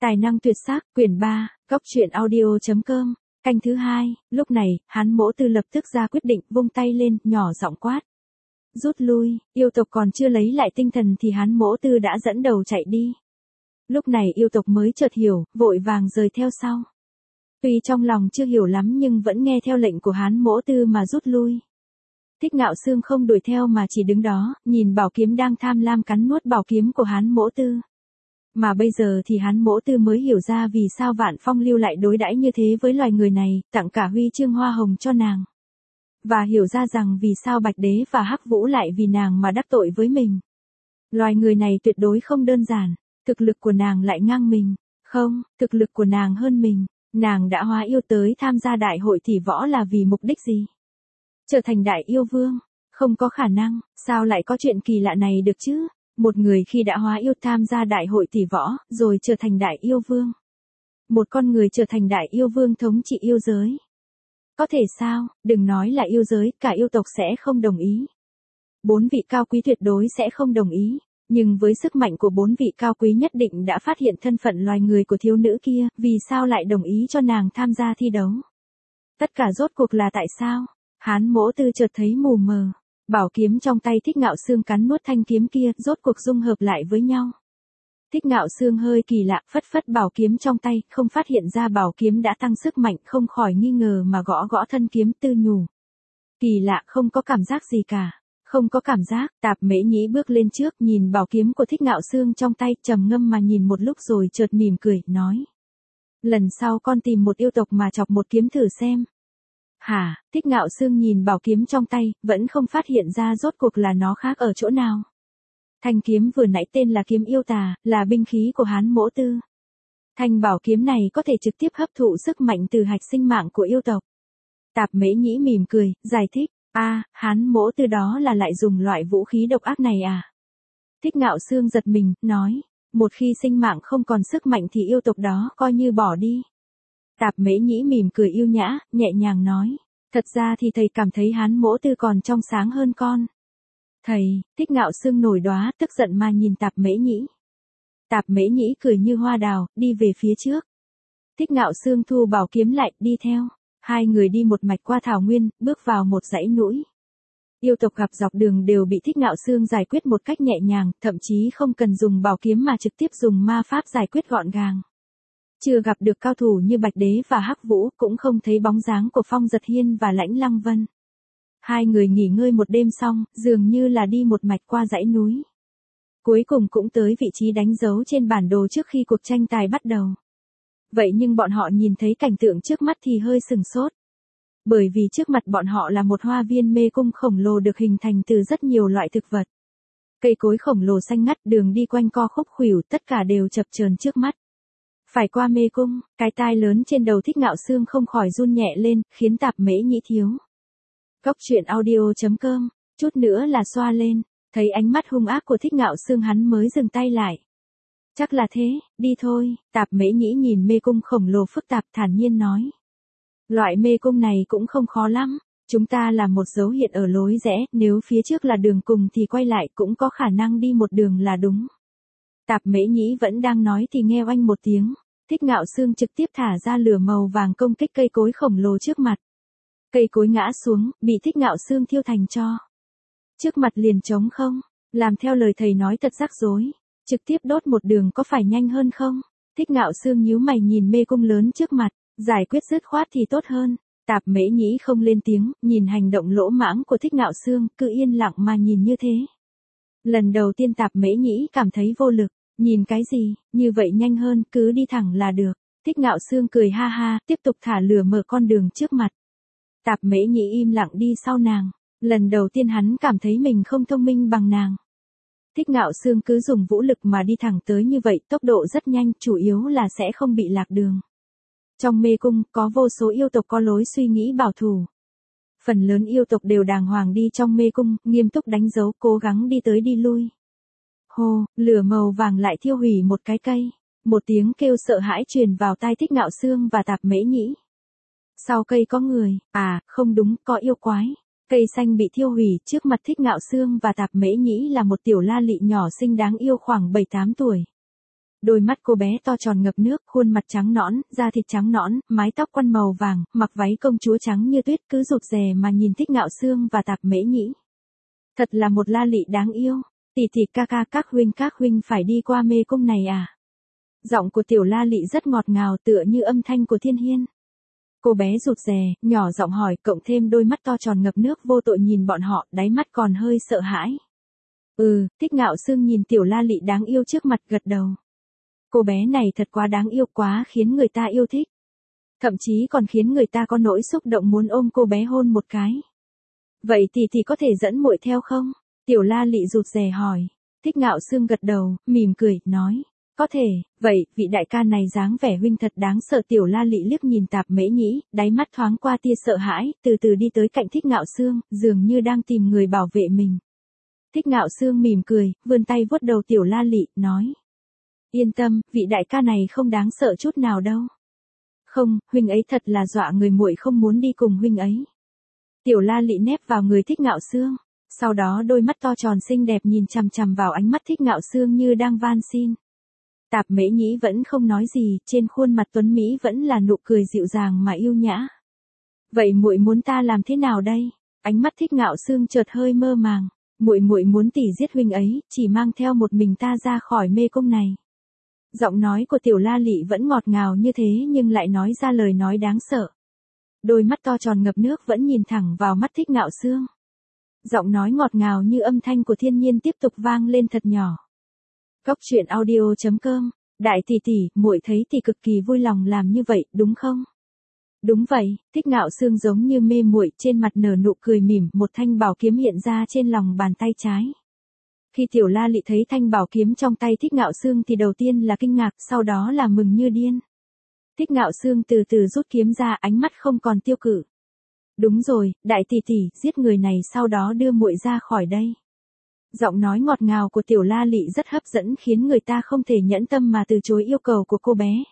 Tài năng tuyệt sắc, quyển 3, góc truyện audio.com, canh thứ 2, lúc này, Hán Mỗ Tư lập tức ra quyết định, vung tay lên, nhỏ giọng quát. Rút lui, yêu tộc còn chưa lấy lại tinh thần thì Hán Mỗ Tư đã dẫn đầu chạy đi. Lúc này yêu tộc mới chợt hiểu, vội vàng rời theo sau. Tuy trong lòng chưa hiểu lắm nhưng vẫn nghe theo lệnh của Hán Mỗ Tư mà rút lui. Thích Ngạo Xương không đuổi theo mà chỉ đứng đó, nhìn bảo kiếm đang tham lam cắn nuốt bảo kiếm của Hán Mỗ Tư. Mà bây giờ thì Hán Mỗ Tư mới hiểu ra vì sao Vạn Phong Lưu lại đối đãi như thế với loài người này, tặng cả huy chương hoa hồng cho nàng. Và hiểu ra rằng vì sao Bạch Đế và Hắc Vũ lại vì nàng mà đắc tội với mình. Loài người này tuyệt đối không đơn giản, thực lực của nàng lại ngang mình. Không, thực lực của nàng hơn mình. Nàng đã hóa yêu tới tham gia đại hội tỷ võ là vì mục đích gì? Trở thành đại yêu vương? Không có khả năng, sao lại có chuyện kỳ lạ này được chứ? Một người khi đã hóa yêu tham gia đại hội tỷ võ, rồi trở thành đại yêu vương. Một con người trở thành đại yêu vương thống trị yêu giới. Có thể sao, đừng nói là yêu giới, cả yêu tộc sẽ không đồng ý. 4 vị cao quý tuyệt đối sẽ không đồng ý. Nhưng với sức mạnh của 4 vị cao quý nhất định đã phát hiện thân phận loài người của thiếu nữ kia, vì sao lại đồng ý cho nàng tham gia thi đấu? Tất cả rốt cuộc là tại sao? Hán Mỗ Tư chợt thấy mù mờ. Bảo kiếm trong tay Thích Ngạo Xương cắn nuốt thanh kiếm kia, rốt cuộc dung hợp lại với nhau. Thích Ngạo Xương hơi kỳ lạ, phất phất bảo kiếm trong tay, không phát hiện ra bảo kiếm đã tăng sức mạnh, không khỏi nghi ngờ mà gõ gõ thân kiếm, tư nhủ. Kỳ lạ, không có cảm giác gì cả. Không có cảm giác, Tạp Mễ Nhĩ bước lên trước, nhìn bảo kiếm của Thích Ngạo Xương trong tay, trầm ngâm mà nhìn một lúc rồi chợt mỉm cười, nói. Lần sau con tìm một yêu tộc mà chọc một kiếm thử xem. Hả? Thích Ngạo Xương nhìn bảo kiếm trong tay, vẫn không phát hiện ra rốt cuộc là nó khác ở chỗ nào. Thanh kiếm vừa nãy tên là kiếm yêu tà, là binh khí của Hán Mỗ Tư. Thanh bảo kiếm này có thể trực tiếp hấp thụ sức mạnh từ hạch sinh mạng của yêu tộc. Tạp Mễ Nhĩ mỉm cười, giải thích. Hán Mỗ Tư đó là lại dùng loại vũ khí độc ác này à? Thích Ngạo Xương giật mình, nói. Một khi sinh mạng không còn sức mạnh thì yêu tộc đó coi như bỏ đi. Tạp Mễ Nhĩ mỉm cười yêu nhã, nhẹ nhàng nói. Thật ra thì thầy cảm thấy Hán Mỗ Tư còn trong sáng hơn con. Thầy, Thích Ngạo Xương nổi đoá, tức giận mà nhìn Tạp Mễ Nhĩ. Tạp Mễ Nhĩ cười như hoa đào, đi về phía trước. Thích Ngạo Xương thu bảo kiếm lại, đi theo. Hai người đi một mạch qua thảo nguyên, bước vào một dãy núi. Yêu tộc gặp dọc đường đều bị Thích Ngạo Xương giải quyết một cách nhẹ nhàng, thậm chí không cần dùng bảo kiếm mà trực tiếp dùng ma pháp giải quyết gọn gàng. Chưa gặp được cao thủ như Bạch Đế và Hắc Vũ, cũng không thấy bóng dáng của Phong Giật Hiên và Lãnh Lăng Vân. Hai người nghỉ ngơi một đêm xong, dường như là đi một mạch qua dãy núi. Cuối cùng cũng tới vị trí đánh dấu trên bản đồ trước khi cuộc tranh tài bắt đầu. Vậy nhưng bọn họ nhìn thấy cảnh tượng trước mắt thì hơi sừng sốt. Bởi vì trước mặt bọn họ là một hoa viên mê cung khổng lồ được hình thành từ rất nhiều loại thực vật. Cây cối khổng lồ xanh ngắt, đường đi quanh co khúc khuỷu, tất cả đều chập chờn trước mắt. Phải qua mê cung, cái tai lớn trên đầu Thích Ngạo Xương không khỏi run nhẹ lên, khiến Tạp Mễ Nhĩ thiếu. Góc truyện audio.com, chút nữa là xoa lên, thấy ánh mắt hung ác của Thích Ngạo Xương hắn mới dừng tay lại. Chắc là thế, đi thôi, Tạp Mễ Nhĩ nhìn mê cung khổng lồ phức tạp thản nhiên nói. Loại mê cung này cũng không khó lắm, chúng ta làm một dấu hiện ở lối rẽ, nếu phía trước là đường cùng thì quay lại cũng có khả năng đi một đường là đúng. Tạp Mễ Nhĩ vẫn đang nói thì nghe oanh một tiếng, Thích Ngạo Xương trực tiếp thả ra lửa màu vàng công kích cây cối khổng lồ trước mặt. Cây cối ngã xuống, bị Thích Ngạo Xương thiêu thành tro. Trước mặt liền trống không, làm theo lời thầy nói thật rắc rối, trực tiếp đốt một đường có phải nhanh hơn không? Thích Ngạo Xương nhíu mày nhìn mê cung lớn trước mặt, giải quyết dứt khoát thì tốt hơn. Tạp Mễ Nhĩ không lên tiếng, nhìn hành động lỗ mãng của Thích Ngạo Xương, cứ yên lặng mà nhìn như thế. Lần đầu tiên Tạp Mễ Nhĩ cảm thấy vô lực, nhìn cái gì, như vậy nhanh hơn, cứ đi thẳng là được. Thích Ngạo Xương cười ha ha, tiếp tục thả lửa mở con đường trước mặt. Tạp Mễ Nhĩ im lặng đi sau nàng, lần đầu tiên hắn cảm thấy mình không thông minh bằng nàng. Thích Ngạo Xương cứ dùng vũ lực mà đi thẳng tới như vậy, tốc độ rất nhanh, chủ yếu là sẽ không bị lạc đường. Trong mê cung, có vô số yêu tộc có lối suy nghĩ bảo thủ. Phần lớn yêu tộc đều đàng hoàng đi trong mê cung, nghiêm túc đánh dấu, cố gắng đi tới đi lui. Hô, lửa màu vàng lại thiêu hủy một cái cây. Một tiếng kêu sợ hãi truyền vào tai Thích Ngạo Xương và Tạp Mễ Nhĩ. Sau cây có người, không đúng, có yêu quái. Cây xanh bị thiêu hủy, trước mặt Thích Ngạo Xương và Tạp Mễ Nhĩ là một tiểu la lị nhỏ xinh đáng yêu khoảng 7-8 tuổi. Đôi mắt cô bé to tròn ngập nước, khuôn mặt trắng nõn, da thịt trắng nõn, mái tóc quăn màu vàng, mặc váy công chúa trắng như tuyết, cứ rụt rè mà nhìn Thích Ngạo Xương và Tạp Mễ Nhĩ. Thật là một La Lị đáng yêu. Tỷ tỷ ca ca, các huynh phải đi qua mê cung này à? Giọng của tiểu La Lị rất ngọt ngào, tựa như âm thanh của thiên hiên. Cô bé rụt rè, nhỏ giọng hỏi, cộng thêm đôi mắt to tròn ngập nước vô tội nhìn bọn họ, đáy mắt còn hơi sợ hãi. Thích Ngạo Xương nhìn tiểu La Lị đáng yêu trước mặt gật đầu. Cô bé này thật quá đáng yêu, quá khiến người ta yêu thích. Thậm chí còn khiến người ta có nỗi xúc động muốn ôm cô bé hôn một cái. Vậy thì có thể dẫn muội theo không? Tiểu La Lị rụt rè hỏi. Thích Ngạo Xương gật đầu, mỉm cười, nói. Có thể, vậy, vị đại ca này dáng vẻ huynh thật đáng sợ. Tiểu La Lị liếc nhìn Tạp Mễ Nhĩ, đáy mắt thoáng qua tia sợ hãi, từ từ đi tới cạnh Thích Ngạo Xương, dường như đang tìm người bảo vệ mình. Thích Ngạo Xương mỉm cười, vươn tay vuốt đầu tiểu La Lị, nói. Yên tâm, vị đại ca này không đáng sợ chút nào đâu. Không, huynh ấy thật là dọa người, muội không muốn đi cùng huynh ấy. Tiểu La Lị nép vào người Thích Ngạo Xương, sau đó đôi mắt to tròn xinh đẹp nhìn chằm chằm vào ánh mắt Thích Ngạo Xương như đang van xin. Tạp Mễ Nhĩ vẫn không nói gì, trên khuôn mặt tuấn mỹ vẫn là nụ cười dịu dàng mà yêu nhã. Vậy muội muốn ta làm thế nào đây? Ánh mắt Thích Ngạo Xương chợt hơi mơ màng. Muội muốn tỷ giết huynh ấy, chỉ mang theo một mình ta ra khỏi mê cung này. Giọng nói của tiểu La Lị vẫn ngọt ngào như thế nhưng lại nói ra lời nói đáng sợ. Đôi mắt to tròn ngập nước vẫn nhìn thẳng vào mắt Thích Ngạo Xương. Giọng nói ngọt ngào như âm thanh của thiên nhiên tiếp tục vang lên thật nhỏ. Góc truyện audio.com. Đại tỷ tỷ, muội thấy thì cực kỳ vui lòng làm như vậy, đúng không? Đúng vậy, Thích Ngạo Xương giống như mê muội, trên mặt nở nụ cười mỉm, một thanh bảo kiếm hiện ra trên lòng bàn tay trái. Khi tiểu La Lị thấy thanh bảo kiếm trong tay Thích Ngạo Xương thì đầu tiên là kinh ngạc, sau đó là mừng như điên. Thích Ngạo Xương từ từ rút kiếm ra, ánh mắt không còn tiêu cự. Đúng rồi, đại tỷ tỷ, giết người này sau đó đưa muội ra khỏi đây. Giọng nói ngọt ngào của tiểu La Lị rất hấp dẫn khiến người ta không thể nhẫn tâm mà từ chối yêu cầu của cô bé.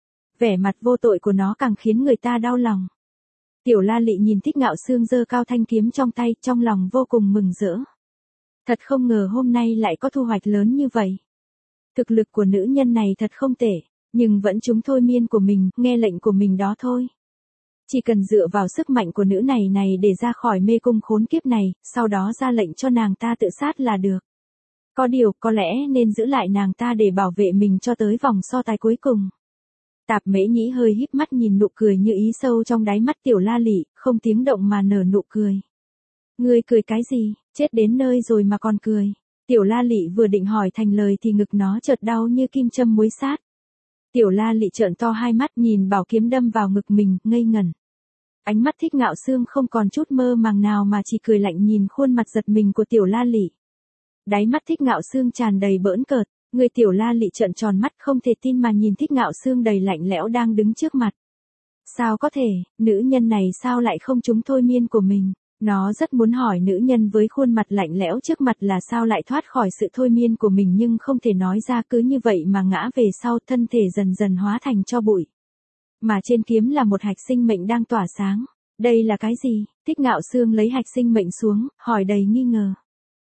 Vẻ mặt vô tội của nó càng khiến người ta đau lòng. Tiểu La Lị nhìn Thích Ngạo Xương giơ cao thanh kiếm trong tay, trong lòng vô cùng mừng rỡ. Thật không ngờ hôm nay lại có thu hoạch lớn như vậy. Thực lực của nữ nhân này thật không tệ, nhưng vẫn trúng thôi miên của mình, nghe lệnh của mình đó thôi. Chỉ cần dựa vào sức mạnh của nữ này để ra khỏi mê cung khốn kiếp này, sau đó ra lệnh cho nàng ta tự sát là được. Có điều, có lẽ nên giữ lại nàng ta để bảo vệ mình cho tới vòng so tài cuối cùng. Tạp Mễ Nhĩ hơi híp mắt nhìn nụ cười như ý sâu trong đáy mắt tiểu La Lị, không tiếng động mà nở nụ cười. Ngươi cười cái gì, chết đến nơi rồi mà còn cười. Tiểu La Lị vừa định hỏi thành lời thì ngực nó chợt đau như kim châm muối sát. Tiểu La Lị trợn to hai mắt nhìn bảo kiếm đâm vào ngực mình, ngây ngẩn. Ánh mắt Thích Ngạo Xương không còn chút mơ màng nào mà chỉ cười lạnh nhìn khuôn mặt giật mình của tiểu La Lị. Đáy mắt Thích Ngạo Xương tràn đầy bỡn cợt, người tiểu La Lị trợn tròn mắt không thể tin mà nhìn Thích Ngạo Xương đầy lạnh lẽo đang đứng trước mặt. Sao có thể, nữ nhân này sao lại không trúng thôi miên của mình? Nó rất muốn hỏi nữ nhân với khuôn mặt lạnh lẽo trước mặt là sao lại thoát khỏi sự thôi miên của mình nhưng không thể nói ra, cứ như vậy mà ngã về sau, thân thể dần dần hóa thành tro bụi. Mà trên kiếm là một hạch sinh mệnh đang tỏa sáng. Đây là cái gì? Thích Ngạo Xương lấy hạch sinh mệnh xuống, hỏi đầy nghi ngờ.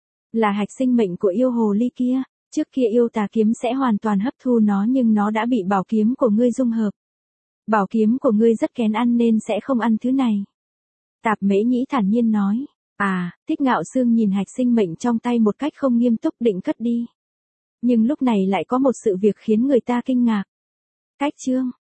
Là hạch sinh mệnh của yêu hồ ly kia, trước kia yêu tà kiếm sẽ hoàn toàn hấp thu nó nhưng nó đã bị bảo kiếm của ngươi dung hợp. Bảo kiếm của ngươi rất kén ăn nên sẽ không ăn thứ này. Tạp Mễ Nhĩ thản nhiên nói. Thích Ngạo Xương nhìn hạch sinh mệnh trong tay một cách không nghiêm túc định cất đi. Nhưng lúc này lại có một sự việc khiến người ta kinh ngạc. Cách chương